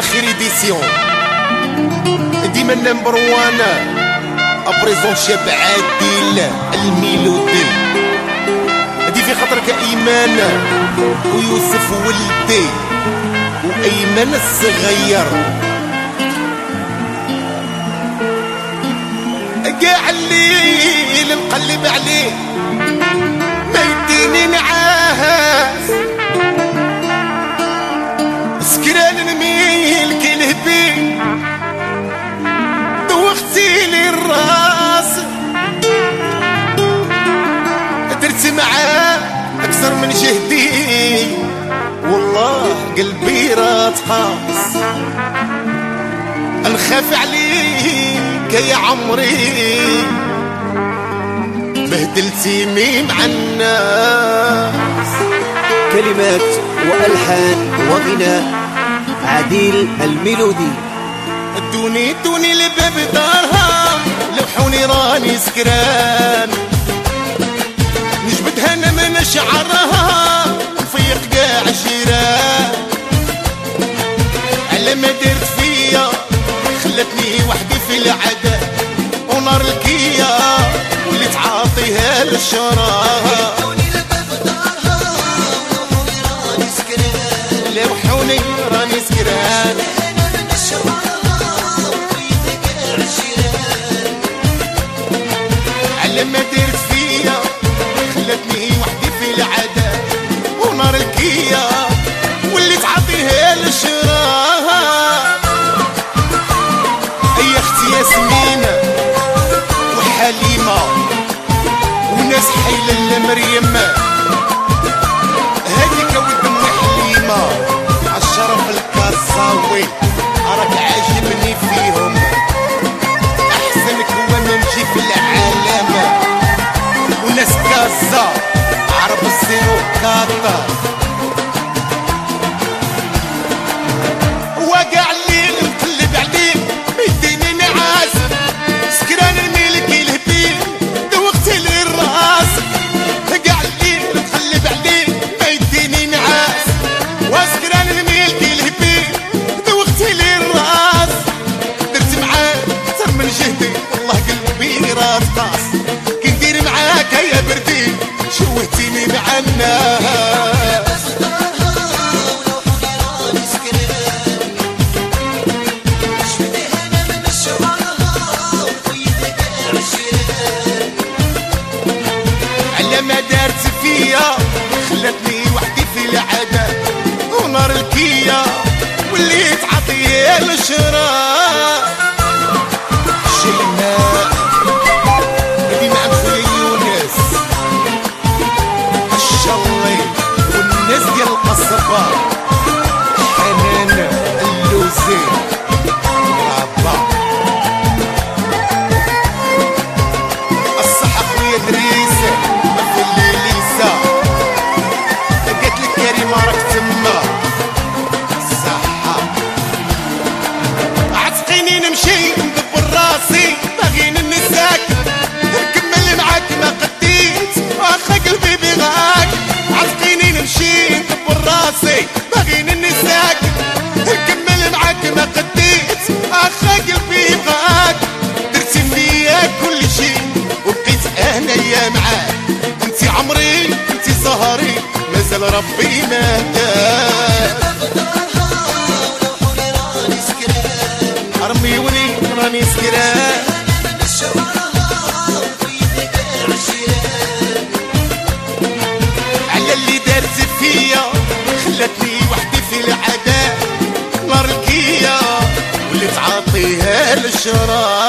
اخر ايديسيون ديما نمبر وان ابريزون شاب عادل الميلودي. هادي في خاطرك ايمان ويوسف ولدي وايمن الصغير. قاع الليل نقلب عليه ما يديني نعاس، سكران نميل كي الهبي دوختي لي الراس. درت معاه اكثر من جهدي والله قلبي راه تقاص. نخاف عليك يا عمري بهدلتيني مع الناس. كلمات والحان وغناء عديل الميلودي. دوني لباب دارها لوحوني راني سكران، نجبدها انا من شعرها نفيق قاع الجيران. على ما درت فيا خلتني وحدي في العدا ونار الكيا واللي تعاطيها للشراها. لوحوني راني سكران على ما درت فيا خلتني وحدي في العدا ونار الكيا واللي تعاطيها للشراها. يا اختي ياسمينة وحليمة وناس حيلة لمريم هاديك ودم حليمة عالشرف الكاساوي راك عاجبني فيهم احسن كوا ما نجي في العالم. وناس كازا عرب الزيرو كاتا وقع الليل نقلب عليه يديني نعاس، سكران الملك الهبيل دوقتي لي الراس. قاع الليل نقلب عليه ما يديني نعاس، وسكران الملك الهبيل دوقتي لي الراس. درت معاه اكثر من جهدي والله قلبي راه تقاص. كي ندير معاك يا بردي شوهتيني مع الناس. على ما دارت فيا خلتني وحدي في العدا ونار الكيا واللي تعطيه للشراء. شيماء هادي مع خويا يونس الشلي والناس ديال القصبة حنان اللوزي رابا الصحة خويا دريس في الليليسا. قالت لك كريمة راك تما الصحة. عتقيني نمشي ندبر راسي باغي ننساك نكمل معاك ما قديت واخا قلبي بغاك. عتقيني نمشي ندبر راسي باغي ننساك نكمل معاك ما قديت واخا قلبي بغاك. درتي فيا كل شي وبقيت انايا معاك. انتي عمري انتي سهري مازال ربي ما هداك. رميوني راني سكران على اللي دارت فيا خلتني وحدي في العدا نار الكيا واللي تعاطيها للشراب.